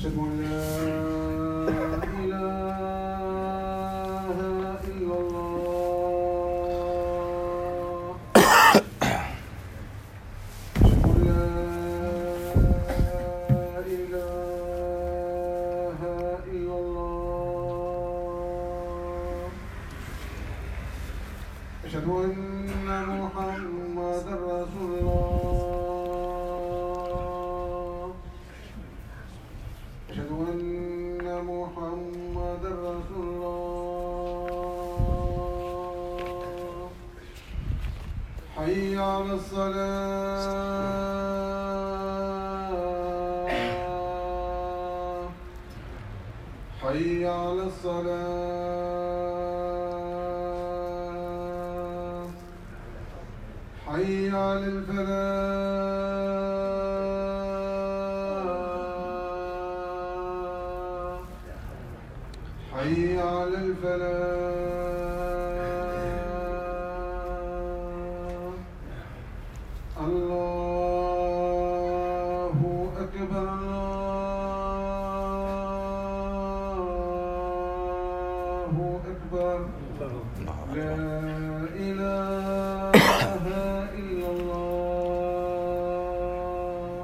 أشهد أن لا إله إلا الله. أشهد أن لا إله إلا الله. أشهد أن محمدا رسول الله. أشهد أن محمدا رسول الله. حي على الصلاة. حي على الصلاة. حي على الفلاح. حي على الفلاح. الله أكبر. الله أكبر. لا إله إلا الله.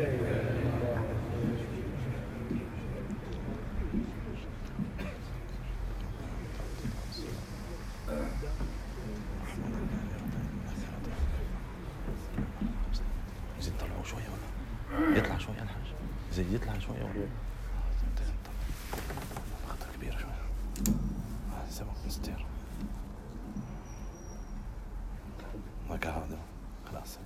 زين طلعوا شوية ولا يطلع شوية الحاج؟ زين يطلع شوية ولا خطر كبيرة شوية. سبق مستير ما كان هذا خلاص سبق.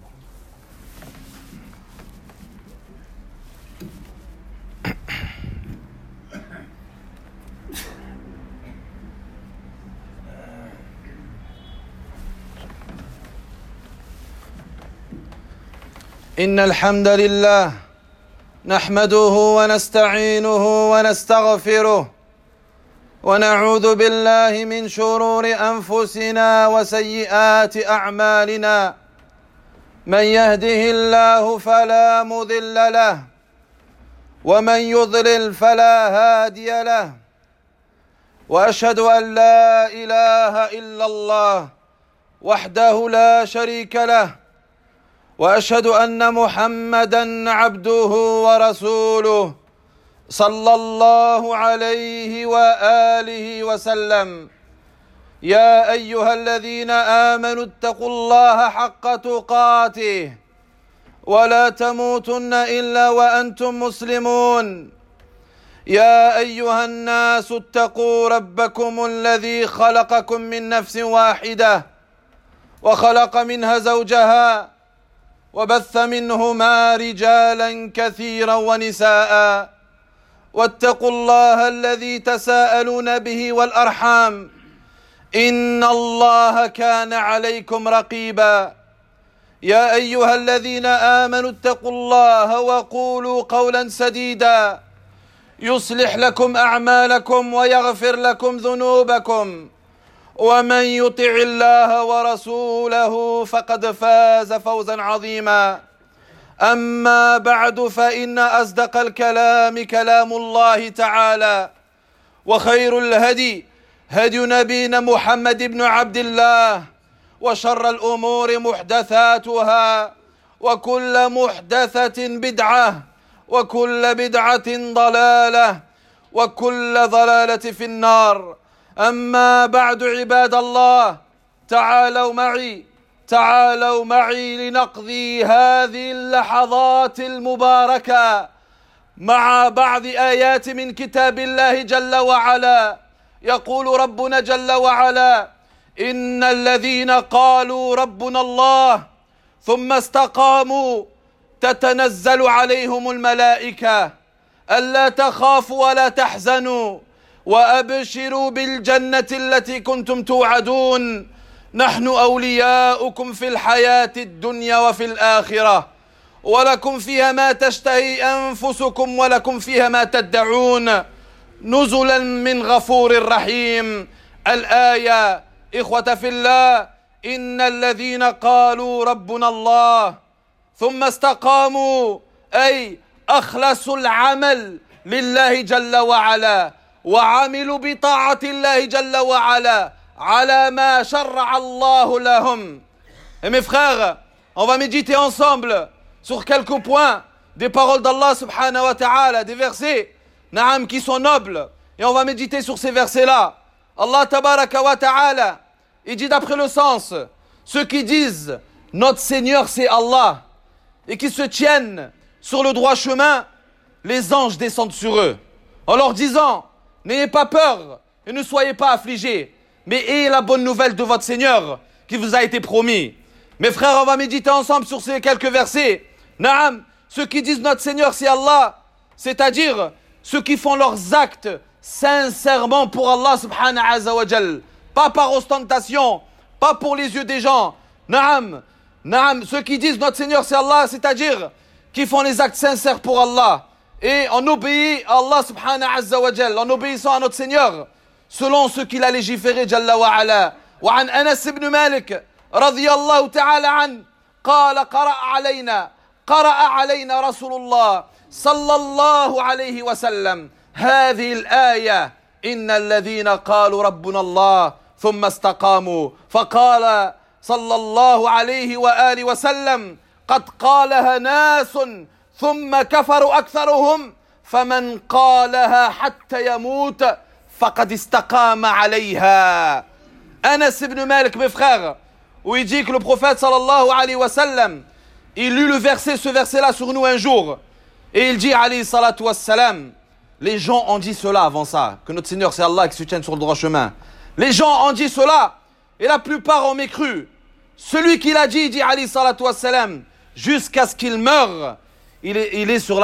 إن الحمد لله نحمده ونستعينه ونستغفره ونعوذ بالله من شرور أنفسنا وسيئات أعمالنا. من يهده الله فلا مضل له ومن يضلل فلا هادي له. وأشهد أن لا إله إلا الله وحده لا شريك له. وأشهد أن محمدًا عبده ورسوله صلى الله عليه وآله وسلم. يا أيها الذين آمنوا اتقوا الله حق تقاته ولا تموتن إلا وأنتم مسلمون. يا أيها الناس اتقوا ربكم الذي خلقكم من نفس واحدة وخلق منها زوجها وبث منهما رجالا كثيرا ونساء. واتقوا الله الذي تساءلون به والأرحام إن الله كان عليكم رقيبا. يا أيها الذين آمنوا اتقوا الله وقولوا قولا سديدا يصلح لكم أعمالكم ويغفر لكم ذنوبكم. ومن يطع الله ورسوله فقد فاز فوزا عظيما. أما بعد فإن أصدق الكلام كلام الله تعالى وخير الهدي هدي نبينا محمد بن عبد الله وشر الأمور محدثاتها وكل محدثة بدعة وكل بدعة ضلالة وكل ضلالة في النار. أما بعد عباد الله تعالوا معي لنقضي هذه اللحظات المباركة مع بعض آيات من كتاب الله جل وعلا. يقول ربنا جل وعلا: إن الذين قالوا ربنا الله ثم استقاموا تتنزل عليهم الملائكة ألا تخافوا ولا تحزنوا وأبشروا بالجنة التي كنتم توعدون نحن أولياؤكم في الحياة الدنيا وفي الآخرة ولكم فيها ما تشتهي أنفسكم ولكم فيها ما تدعون نزلا من غفور رحيم. الآية إخوة في الله: إن الذين قالوا ربنا الله ثم استقاموا أي أخلصوا العمل لله جل وعلا وعملوا بطاعة الله جل وعلا على ما شرع الله لهم. Et mes frères, on va méditer ensemble sur quelques points des paroles d'Allah subhanahu wa ta'ala, des versets na'am, qui sont nobles. Et on va méditer sur ces versets-là. Allah tabaraka wa ta'ala, il dit d'après le sens, ceux qui disent notre Seigneur c'est Allah et qui se tiennent sur le droit chemin, les anges descendent sur eux en leur disant, n'ayez pas peur et ne soyez pas affligés, mais ayez la bonne nouvelle de votre Seigneur qui vous a été promis. Mes frères, on va méditer ensemble sur ces quelques versets. Naam, ceux qui disent notre Seigneur c'est Allah, c'est-à-dire ceux qui font leurs actes sincèrement pour Allah subhanahu wa jal, pas par ostentation, pas pour les yeux des gens. Naam, ceux qui disent notre Seigneur c'est Allah, c'est-à-dire qui font les actes sincères pour Allah et on obéit à Allah subhanahu wa jal, en obéissant à notre Seigneur selon ce qu'il a légiféré jalla wa ala. وعن أنس بن مالك رضي الله تعالى عنه قال قرأ علينا رسول الله صلى الله عليه وسلم هذه الآية إن الذين قالوا ربنا الله ثم استقاموا فقال صلى الله عليه وآله وسلم قد قالها ناس ثم كفروا أكثرهم فمن قالها حتى يموت فقد استقام عليها. Anas ibn Malik, mes frères, où il dit que le prophète sallallahu alayhi wa sallam, il lut ce verset-là sur nous un jour, et il dit alayhi salatu wassalam, les gens ont dit cela avant ça, que notre Seigneur c'est Allah qui se tient sur le droit chemin. Les gens ont dit cela, et la plupart ont mécru. Celui qui l'a dit alayhi salatu wassalam, jusqu'à ce qu'il meure, il est sur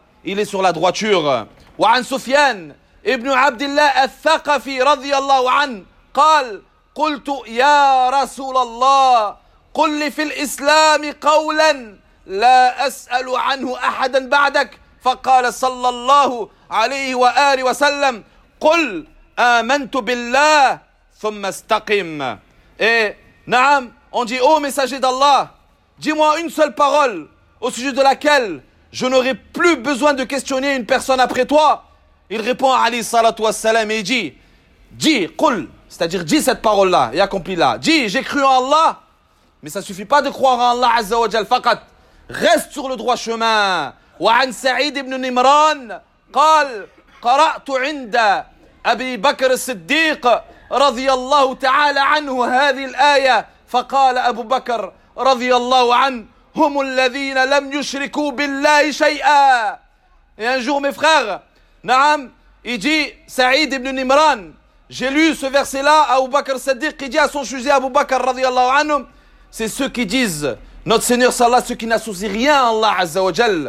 la droiture. وعن سفيان ابن عبد الله الثقفي رضي الله عنه قال قلت يا رسول الله قل لي في الإسلام قولا لا أسأل عنه أحدا بعدك فقال صلى الله عليه وآله وسلم قل آمنت بالله ثم استقم. Et naam, on dit ô messager d'Allah, dis-moi une seule parole au sujet de laquelle je n'aurai plus besoin de questionner une personne après toi. Il répond à Ali salatu wassalam et il dis qul, c'est-à-dire dis cette parole-là et accomplis-la. Dis j'ai cru en Allah, mais ça suffit pas de croire en Allah azza wa jal faqat. Reste sur le droit chemin. وعن سعيد بن نمران قال قرأت عند أبي بكر الصديق رضي الله تعالى عنه هذه الآية فقال أبو بكر رضي الله عنه هم الذين لم يشركوا بالله شيئا. Et un jour mes frères, naam, il dit Saïd ibn Nimran, j'ai lu ce verset-là à Abu Bakr Siddiq qui dit à son sujet Abu Bakr radiyallahu anhu, c'est ceux qui disent notre Seigneur sallallahu, ceux qui n'associent rien à Allah azza wa jal.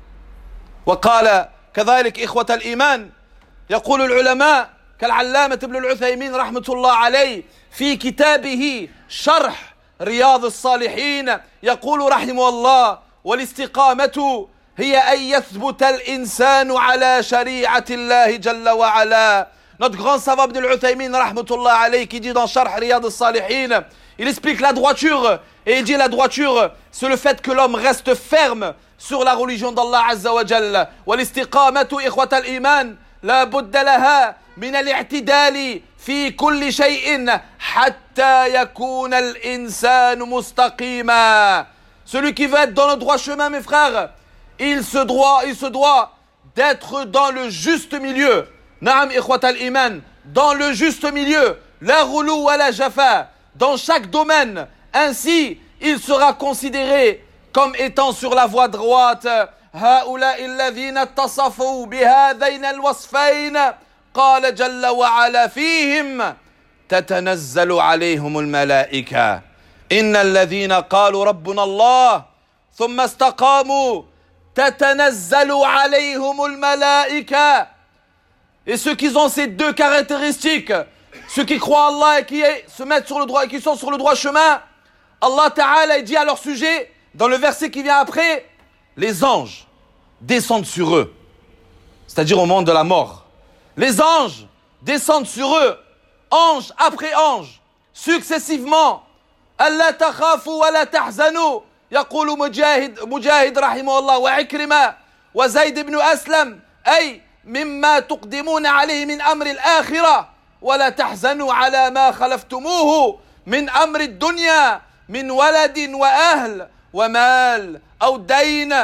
وقال كذلك إخوة الإيمان يقول العلماء كالعلامة ابن العثيمين رحمة الله عليه في كتابه شرح رياض الصالحين يقول رحمه الله والاستقامة هي أن يثبت الإنسان على شريعة الله جل وعلا. Notre grand savant Ibn al-Uthaymin rahmatullah alayhi qui dit dans Sharh Riyad al-Salihin, il explique la droiture et il dit la droiture c'est le fait que l'homme reste ferme sur la religion d'Allah azza wa jalla. والاستقامة إخوة الإيمان لا بد لها من الاعتدال في كل شيء حتى يكون الإنسان مستقيما. Celui qui veut être dans le droit chemin mes frères, il se doit d'être dans le juste milieu. Naam ikhwat al-iman, dans le juste milieu, la roulou wa la jafa, dans chaque domaine. Ainsi, il sera considéré comme étant sur la voie droite. هؤلاء الذين اتصفوا بهذين الوصفين قال جل وعلا فيهم تتنزل عليهم الملائكة إن الذين قالوا ربنا الله ثم استقاموا تتنزل عليهم الملائكة. Et ceux qui ont ces deux caractéristiques, ceux qui croient en Allah et qui se mettent sur le droit et qui sont sur le droit chemin, Allah Ta'ala dit à leur sujet, dans le verset qui vient après, les anges descendent sur eux, c'est-à-dire au monde de la mort. Les anges descendent sur eux, ange après ange, successivement. ألا تخافوا ولا تحزنوا يقول مجاهد رحمه الله وعكرمة وزيد بن أسلم أي مما تقدمون عليه من أمر الآخرة ولا تحزنوا على ما خلفتموه من أمر الدنيا من ولد وأهل ومال أو دين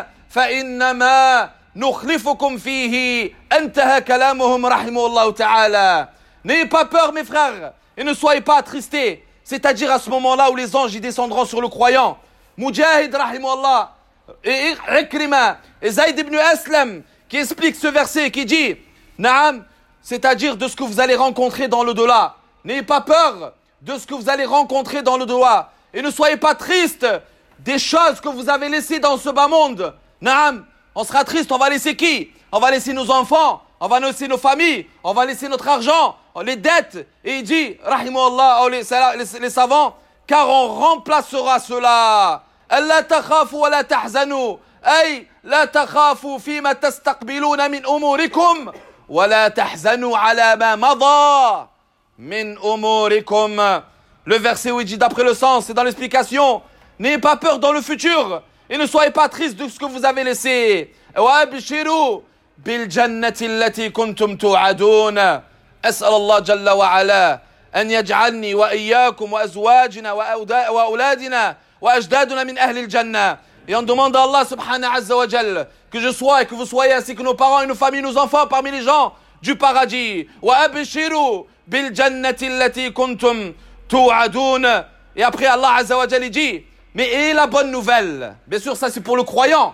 فإنما نخلفكم فيه. انتهى كلامهم رحمه الله تعالى. N'ayez pas peur mes frères et ne soyez pas attristés. C'est-à-dire à ce moment-là où les anges y descendront sur le croyant. Mujahid rahimahullah et Ikrima et Zayd ibn Aslam qui explique ce verset qui dit Naam, c'est-à-dire de ce que vous allez rencontrer dans l'au-delà. N'ayez pas peur de ce que vous allez rencontrer dans l'au-delà. Et ne soyez pas tristes des choses que vous avez laissées dans ce bas monde. Naam, on sera triste, on va laisser qui? On va laisser nos enfants, on va laisser nos familles, on va laisser notre argent, les dettes. Et il dit, rahimahullah, les savants, car on remplacera cela. ألا تخافوا ولا تحزنوا أي لا تخافوا فيما تستقبلون من أموركم ولا تحزنوا على ما مضى من أموركم. Le verset où il dit d'après le sens, c'est dans l'explication, n'ayez pas peur dans le futur et ne soyez pas tristes de ce que vous avez laissé. وابشروا بالجنة التي كنتم توعدون. أسأل الله جل وعلا أن يجعلني وإياكم وأزواجنا وأولادنا وأجدادنا من أهل الجنة. Et on demande à Allah subhanahu azza wa jal que je sois et que vous soyez ainsi que nos parents et nos familles, nos enfants parmi les gens du paradis. وابشروا بالجنة التي كنتم توعدون. Et après Allah azza wa jal dit mais et la bonne nouvelle, bien sûr ça c'est pour le croyant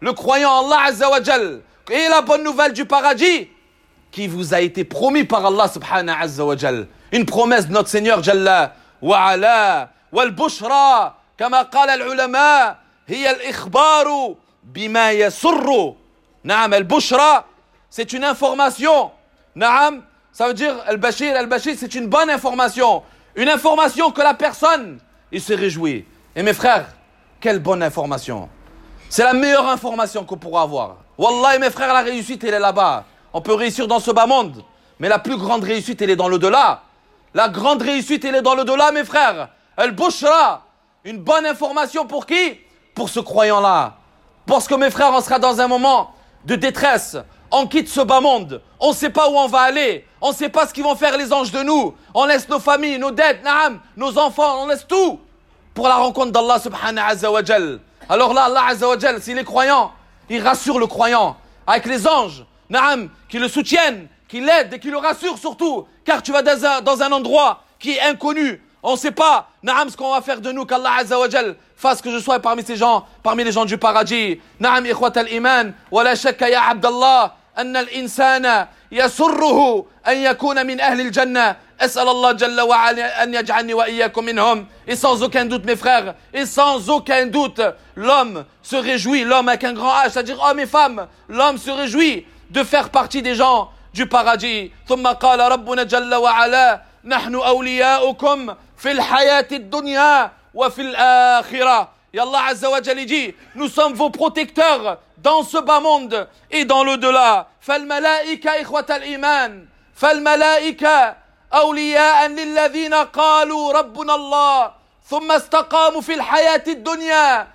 Allah azza wa jal, et la bonne nouvelle du paradis qui vous a été promis par Allah subhanahu azza wa jal, une promesse de notre Seigneur jalla wa ala. wal bushra kama qala al ulama hiya al ikhbaru bima yasurru. Naam, al bushra c'est une information. Naam, ça veut dire al bashir c'est une bonne information, une information que la personne il se réjouit. Et mes frères, quelle bonne information. C'est la meilleure information qu'on pourra avoir. Wallah, mes frères, la réussite, elle est là-bas. On peut réussir dans ce bas monde, mais la plus grande réussite, elle est dans l'au-delà. La grande réussite, elle est dans l'au-delà, mes frères. Al-Bushra, une bonne information pour qui? Pour ce croyant-là. Parce que, mes frères, on sera dans un moment de détresse. On quitte ce bas monde. On ne sait pas où on va aller. On ne sait pas ce qu'ils vont faire les anges de nous. On laisse nos familles, nos dettes, nos enfants, on laisse tout pour la rencontre d'Allah subhanahu azza wa jal. Alors là, Allah azza wa jal, s'il est croyant, il rassure le croyant avec les anges, qui le soutiennent, qui l'aident et qui le rassurent surtout, car tu vas dans un endroit qui est inconnu. On ne sait pas, ce qu'on va faire de nous, qu'Allah azza wa jal fasse que je sois parmi ces gens, parmi les gens du paradis. Ikhwat al-iman, wa la shakka ya Abdallah, anna al-insana yasurruhu an yakuna min ahli al-jannah. أسأل الله جل وعلا أن يجعلني وإياكم منهم. Et sans aucun doute mes frères, et sans aucun doute, l'homme se réjouit, l'homme avec un grand H, c'est-à-dire hommes et femmes, l'homme se réjouit de faire partie des gens du paradis. ثم قال ربنا جل وعلا نحن أولياؤكم في الحياة الدنيا وفي الآخرة. Et Allah Azza wa Jalla dit, nous sommes vos protecteurs dans ce bas monde et dans l'au-delà. فالملائكة إخوة الإيمان فالملائكة أولياء للذين قالوا ربنا الله ثم استقاموا في الحياة الدنيا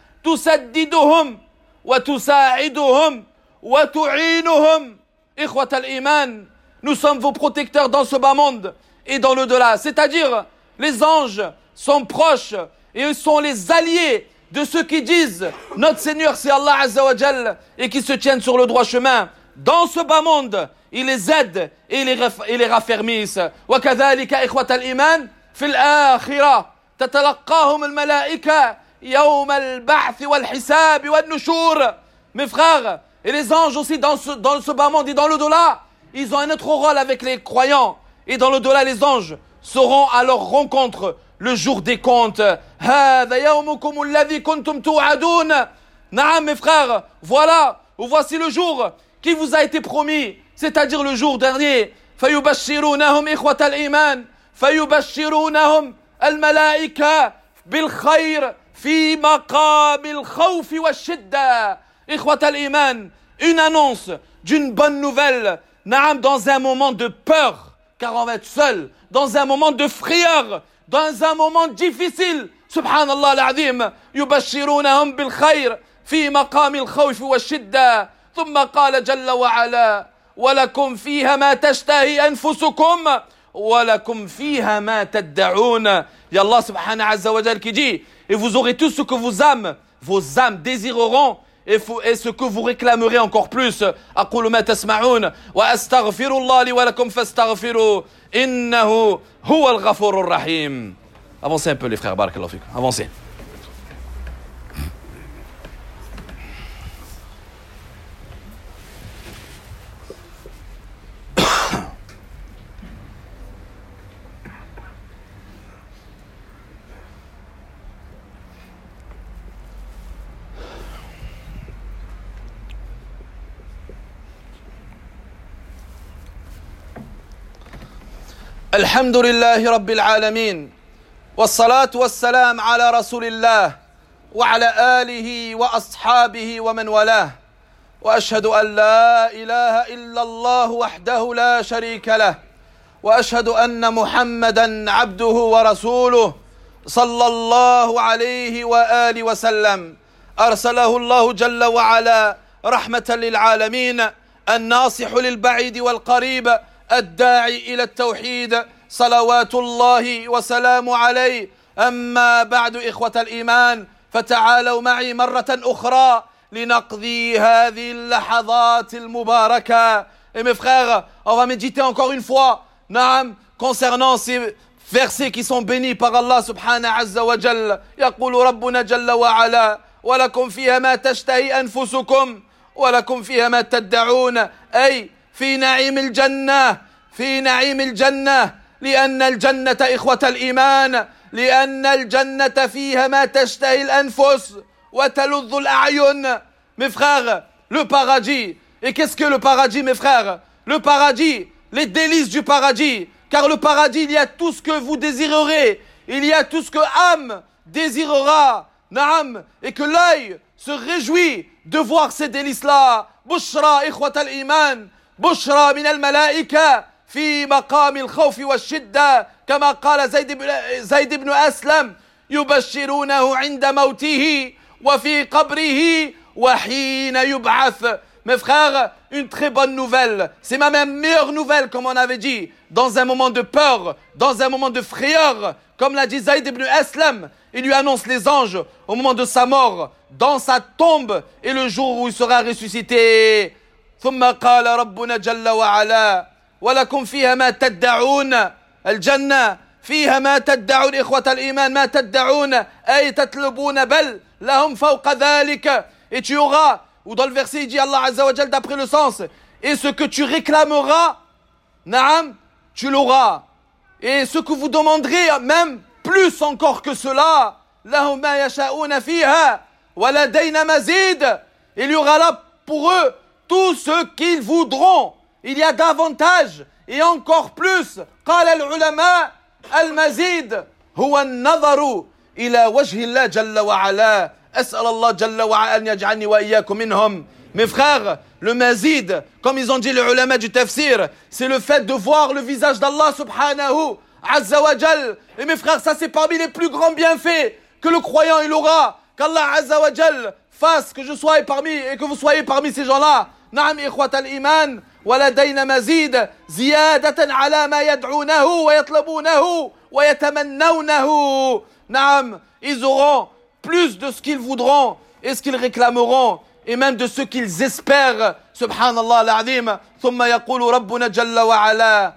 تسددهم وتساعدهم وتعينهم. إخوة الإيمان, nous sommes vos protecteurs dans ce bas monde et dans l'au-delà. C'est-à-dire, les anges sont proches et ils sont les alliés de ceux qui disent notre Seigneur c'est Allah Azza wa Jal et qui se tiennent sur le droit chemin. Dans ce bas monde, ils les aident et ils les raffermissent. وكذلك إخوة الإيمان في الآخرة تتلقاهم الملائكة يوم البعث والحساب والنشور. Mes frères, et les anges aussi dans ce bas monde et dans l'au-delà, ils ont un autre rôle avec les croyants. Et dans l'au-delà, les anges seront à leur rencontre le jour des comptes. هذا يومكم الذي كنتم توعدون. نعم mes frères, voilà, voici le jour qui vous a été promis, c'est-à-dire le jour dernier. فيبشرونهم إخوة الإيمان فيبشرونهم الملائكة بالخير في مقام الخوف والشدة. إخوة الإيمان, une annonce d'une bonne nouvelle, dans un moment de peur, car on va être seul, dans un moment de frayeur, dans un moment difficile. Subhanallah al-Azim, يبشرونهم بالخير في مقام الخوف والشدة. ثم قال جل وعلا ولكم فيها ما تشتهي أنفسكم ولكم فيها ما تدعون. Et Allah subhanahu wa ta'ala qui dit, et vous aurez tout ce que vos âmes désireront, et ce que vous réclamerez encore plus. أقول ما تسمعون وأستغفر الله لي ولكم فاستغفروا إنه هو الغفور الرحيم. Avancez un peu les frères, barakallahu fikum. Avancez. الحمد لله رب العالمين والصلاة والسلام على رسول الله وعلى آله وأصحابه ومن والاه وأشهد أن لا إله إلا الله وحده لا شريك له وأشهد أن محمدا عبده ورسوله صلى الله عليه وآله وسلم أرسله الله جل وعلا رحمة للعالمين الناصح للبعيد والقريب الداعي إلى التوحيد صلوات الله وسلام عليه. أما بعد إخوة الإيمان فتعالوا معي مرة أخرى لنقضي هذه اللحظات المباركة. Et mes frères, on va méditer encore une fois concernant ces versets qui sont bénis par Allah subhanahu azza wa jalla. يقول ربنا جل وعلا ولكم فيها ما تشتهي أنفسكم ولكم فيها ما تدعون. أي في نعيم الجنة في نعيم الجنة لأن الجنة إخوة الإيمان لأن الجنة فيها ما تشتهي الأنفس وتلذ الأعين. Mes frères, le paradis. Et qu'est-ce que le paradis, mes frères? Le paradis, les délices du paradis. Car le paradis, il y a tout ce que vous désirerez. Il y a tout ce que âme désirera. Naam. Et que l'œil se réjouit de voir ces délices-là. Bushra إخوة الإيمان بشرى من الملائكة في مقام الخوف والشدة كما قال زيد بن أسلم يبشرونه عند موته وفي قبره وحين يبعث. Mes frères, une très bonne nouvelle. C'est même une meilleure nouvelle, comme on avait dit. Dans un moment de peur, dans un moment de frayeur, comme l'a dit Zayd ibn Aslam, il lui annonce les anges au moment de sa mort, dans sa tombe et le jour où il sera ressuscité. ثم قال ربنا جل وعلا ولكم فيها ما تدعون. الجنة فيها ما تدعون إخوة الإيمان ما تدعون أي تطلبون بل لهم فوق ذلك. Et tu auras, ou dans le verset il dit Allah Azza wa Jal d'après le sens, et ce que tu réclameras, naam, tu l'auras. Et ce que vous demanderez, même plus encore que cela, lahum ma yasha'una fiha wa ladayna mazid. Il y aura là pour eux tout ce qu'ils voudront. Il y a davantage et encore plus. قال العلماء المزيد هو النظر إلى وجه الله جل وعلا. أسأل الله جل وعلا أن يجعلني وإياكم منهم. Mes frères, le mazid, comme ils ont dit les ulama du tafsir, c'est le fait de voir le visage d'Allah subhanahu azza wa jal. Et mes frères, ça c'est parmi les plus grands bienfaits que le croyant il aura. Qu'Allah azza wa jal fasse que je sois parmi et que vous soyez parmi ces gens-là. نعم إخوة الإيمان ولدينا مزيد زيادة على ما يدعونه ويطلبونه ويتمنونه. نعم, ils auront plus de ce qu'ils voudront et ce qu'ils réclameront et même de ce qu'ils espèrent. Subhanallah al-azim. ثم يقول ربنا جل وعلا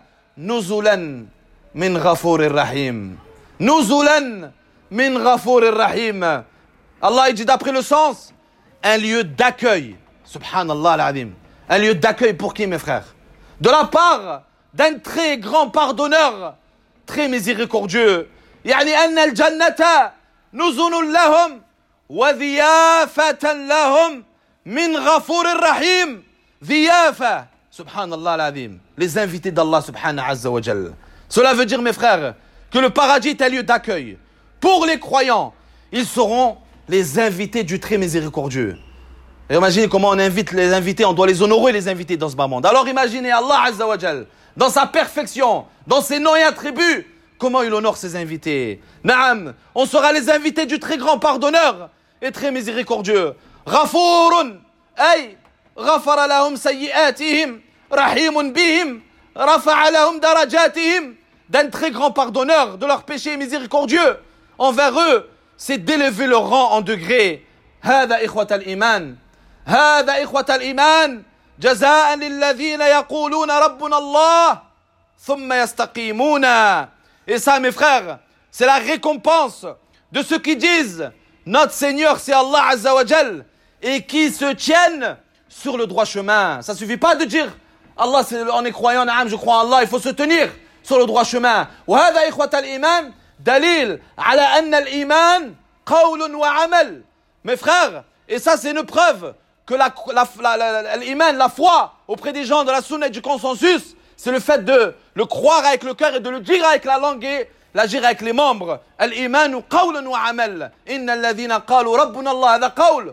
نزلا من غفور رحيم. نزلا من غفور رحيم. Allah il dit d'après le sens, un lieu d'accueil. Subhanallah al-azim. Un lieu d'accueil pour qui, mes frères? De la part d'un très grand pardonneur, très miséricordieux. يعني أن الجنة نزل لهم وضيافة لهم من غفور رحيم. ضيافة. Subhanallah al-azim. Les invités d'Allah subhanahu azza wa jal. Cela veut dire, mes frères, que le paradis est un lieu d'accueil. Pour les croyants, ils seront les invités du très miséricordieux. Et imaginez comment on invite les invités, on doit les honorer les invités dans ce bas monde. Alors imaginez Allah Azza wa Jal, dans sa perfection, dans ses noms et attributs, comment il honore ses invités. Naam, on sera les invités du très grand pardonneur et très miséricordieux. Ghafourun, ay, ghafara lahum sayyi'atihim رحيم بهم رفع لهم درجاتهم, d'un très grand pardonneur de leurs péchés miséricordieux envers eux, c'est d'élever leur rang en degrés. هذا إخوة الإيمان, هذا إخوة الإيمان, جزاء للذين يقولون ربنا الله ثم يستقيمون. Et ça, mes frères, c'est la récompense de ceux qui disent notre Seigneur c'est Allah Azza wa Jal et qui se tiennent sur le droit chemin. Ça suffit pas de dire Allah, on est croyant, je crois en Allah, il faut se tenir sur le droit chemin. وهذا إخوة الإيمان دليل على أن الإيمان قول وعمل. Mes frères, et ça c'est une preuve que l'iman, la foi auprès des gens de la sunna et du consensus, c'est le fait de le croire avec le cœur et de le dire avec la langue et l'agir avec les membres. Al-imanu qawlun wa amal. Inna alladhina qalu rabbuna Allah, hadha qawl.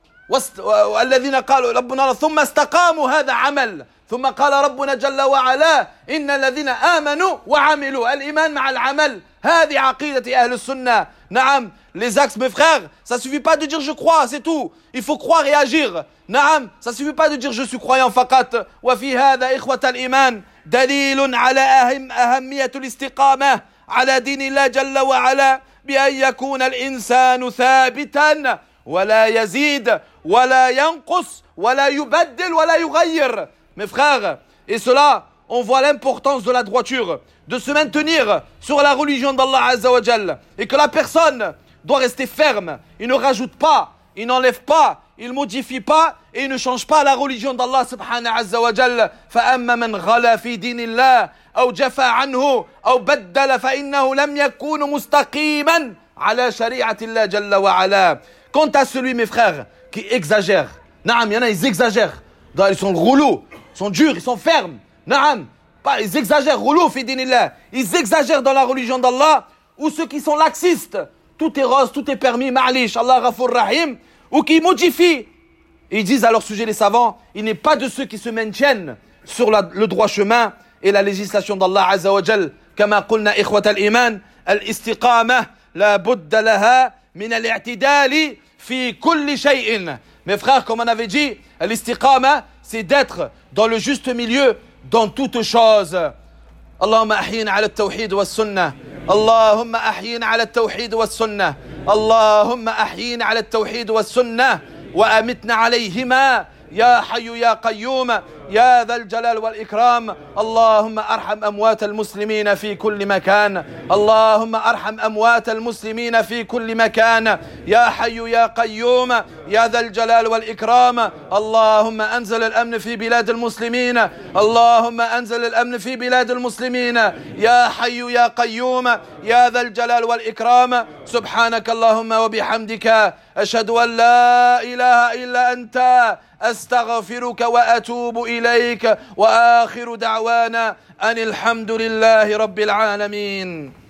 والذين قالوا ربنا الله ثم استقاموا هذا عمل. ثم قال ربنا جل وعلا إن الذين آمنوا وعملوا. الإيمان مع العمل. هذه عقيدة أهل السنة. نعم, les axes, mes frères, ça suffit pas de dire je crois, c'est tout. Il faut croire et agir. نعم, ça suffit pas de dire je suis croyant فقط. وفي هذا إخوة الإيمان دليل على أهمية الاستقامة على دين الله جل وعلا بأن يكون الإنسان ثابتا ولا يزيد ولا ينقص ولا يبدل ولا يغير. Mes frères, et cela, on voit l'importance de la droiture, de se maintenir sur la religion d'Allah Azza wa Jal, et que la personne doit rester ferme. Il ne rajoute pas, il n'enlève pas, il ne modifie pas, et il ne change pas la religion d'Allah subhanahu azza wa Jal. فَأَمَّا مَنْ غَلَى فِي دِينِ اللَّهِ أو جفى عنه أو بدل فإنه لم يكون مستقيما على شريعة الله جل وعلا. Quant à celui, mes frères, qui exagère, naam, il y en a, ils exagèrent. Ils sont relous, ils sont durs, ils sont fermes. Naam, ils exagèrent, relous, fi dinillah. Ils exagèrent dans la religion d'Allah. Ou ceux qui sont laxistes, tout est rose, tout est permis, ma'alish, Allah Ghafour Rahim. Ou qui modifient. Ils disent à leur sujet, les savants, il n'est pas de ceux qui se maintiennent sur le droit chemin et la législation d'Allah Azza wa Jal. Kama qulna ikhwat al-iman, al-istiqamah, la budda laha min al-i'tidali fi kulli shay'in. Mes frères, comme on avait dit, l'istiqama, c'est d'être dans le juste milieu dans toutes choses. Allahumma ahyina ala al-tawhid wa sunnah. Allahumma ahyina ala al-tawhid wa sunnah. Allahumma ahyina ala al-tawhid wa sunnah. Wa amitna alayhima. يا حي يا قيوم يا ذا الجلال والإكرام. اللهم أرحم أموات المسلمين في كل مكان. اللهم أرحم أموات المسلمين في كل مكان. يا حي يا قيوم يا ذا الجلال والإكرام. اللهم أنزل الأمن في بلاد المسلمين. اللهم أنزل الأمن في بلاد المسلمين. يا حي يا قيوم يا ذا الجلال والإكرام. سبحانك اللهم وبحمدك أشهد أن لا إله إلا أنت أستغفرك وأتوب إليك. وآخر دعوانا أن الحمد لله رب العالمين.